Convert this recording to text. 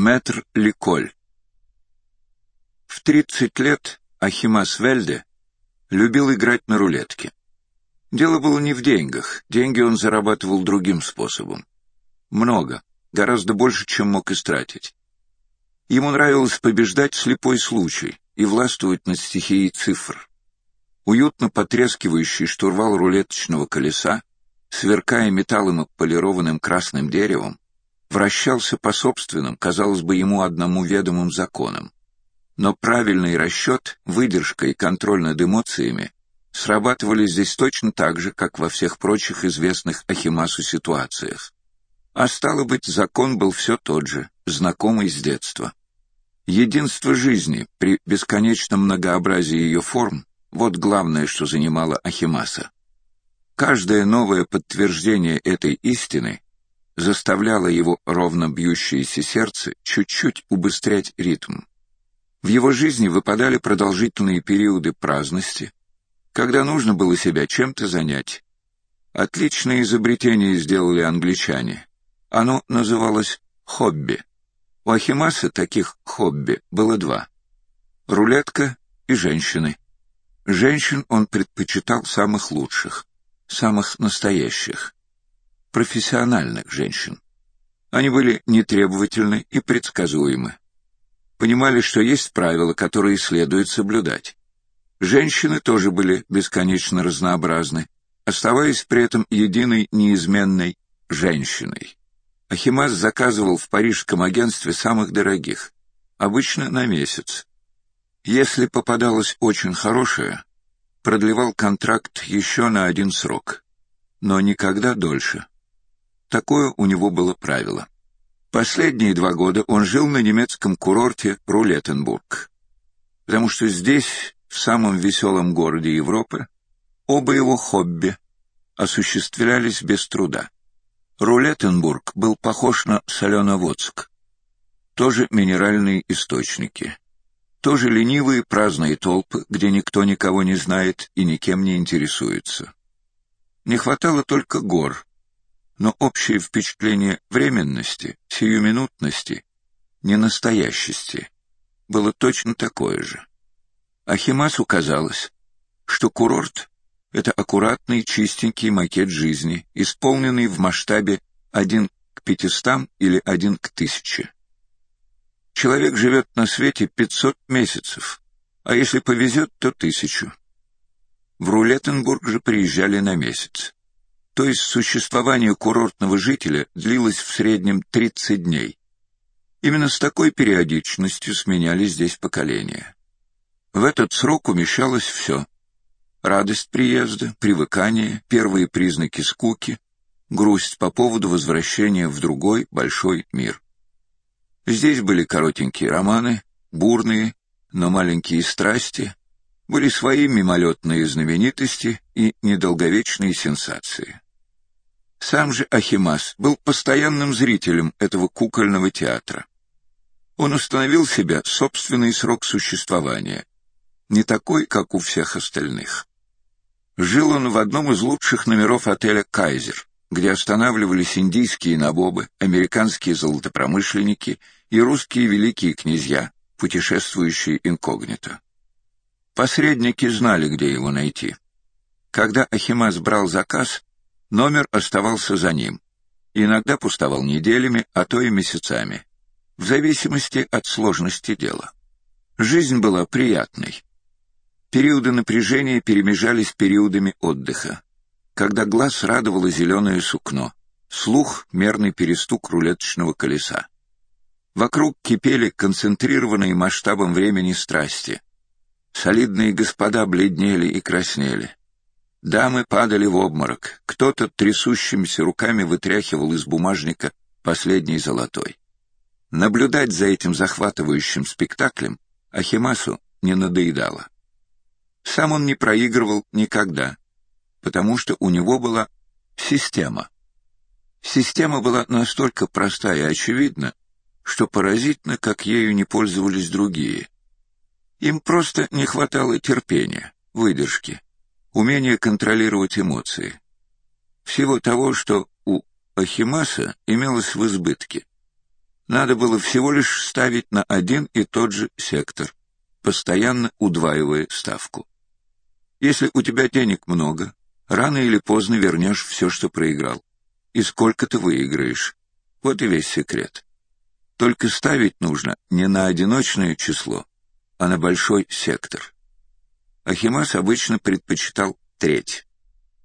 Мэтр Ликоль. В 30 лет Ахимас Вельде любил играть на рулетке. Дело было не в деньгах, деньги он зарабатывал другим способом. Много, гораздо больше, чем мог истратить. Ему нравилось побеждать слепой случай и властвовать над стихией цифр. Уютно потрескивающий штурвал рулеточного колеса, сверкая металлом и полированным красным деревом, вращался по собственным, казалось бы, ему одному ведомым законам. Но правильный расчет, выдержка и контроль над эмоциями срабатывали здесь точно так же, как во всех прочих известных Ахимасу ситуациях. А стало быть, закон был все тот же, знакомый с детства. Единство жизни при бесконечном многообразии ее форм — вот главное, что занимало Ахимаса. Каждое новое подтверждение этой истины заставляло его ровно бьющееся сердце чуть-чуть убыстрять ритм. В его жизни выпадали продолжительные периоды праздности, когда нужно было себя чем-то занять. Отличное изобретение сделали англичане. Оно называлось хобби. У Ахимаса таких хобби было два — рулетка и женщины. Женщин он предпочитал самых лучших, самых настоящих, профессиональных женщин. Они были нетребовательны и предсказуемы. Понимали, что есть правила, которые следует соблюдать. Женщины тоже были бесконечно разнообразны, оставаясь при этом единой неизменной женщиной. Ахимас заказывал в парижском агентстве самых дорогих, обычно на месяц. Если попадалось очень хорошее, продлевал контракт еще на 1 срок, но никогда дольше. Такое у него было правило. Последние 2 года он жил на немецком курорте Рулеттенбург, потому что здесь, в самом веселом городе Европы, оба его хобби осуществлялись без труда. Рулеттенбург был похож на Соленоводск. Тоже минеральные источники. Тоже ленивые праздные толпы, где никто никого не знает и никем не интересуется. Не хватало только гор, но общее впечатление временности, сиюминутности, ненастоящести было точно такое же. Ахимасу казалось, что курорт — это аккуратный, чистенький макет жизни, исполненный в масштабе 1 к 500 или 1 к 1000. Человек живет на свете 500 месяцев, а если повезет, то 1000. В Рулеттенбург же приезжали на месяц. То есть существование курортного жителя длилось в среднем 30 дней. Именно с такой периодичностью сменялись здесь поколения. В этот срок умещалось все: радость приезда, привыкание, первые признаки скуки, грусть по поводу возвращения в другой большой мир. Здесь были коротенькие романы, бурные, но маленькие страсти, были свои мимолетные знаменитости и недолговечные сенсации. Сам же Ахимас был постоянным зрителем этого кукольного театра. Он установил себе собственный срок существования, не такой, как у всех остальных. Жил он в одном из лучших номеров отеля «Кайзер», где останавливались индийские набобы, американские золотопромышленники и русские великие князья, путешествующие инкогнито. Посредники знали, где его найти. Когда Ахимас брал заказ, номер оставался за ним. Иногда пустовал неделями, а то и месяцами, в зависимости от сложности дела. Жизнь была приятной. Периоды напряжения перемежались периодами отдыха, когда глаз радовало зеленое сукно, слух — мерный перестук рулеточного колеса. Вокруг кипели концентрированные масштабом времени страсти. Солидные господа бледнели и краснели. Дамы падали в обморок, кто-то трясущимися руками вытряхивал из бумажника последний золотой. Наблюдать за этим захватывающим спектаклем Ахимасу не надоедало. Сам он не проигрывал никогда, потому что у него была система. Система была настолько проста и очевидна, что поразительно, как ею не пользовались другие. Им просто не хватало терпения, выдержки, умения контролировать эмоции. Всего того, что у Ахимаса имелось в избытке. Надо было всего лишь ставить на один и тот же сектор, постоянно удваивая ставку. Если у тебя денег много, рано или поздно вернешь все, что проиграл. И сколько ты выиграешь. Вот и весь секрет. Только ставить нужно не на одиночное число, а на большой сектор. Ахимас обычно предпочитал треть.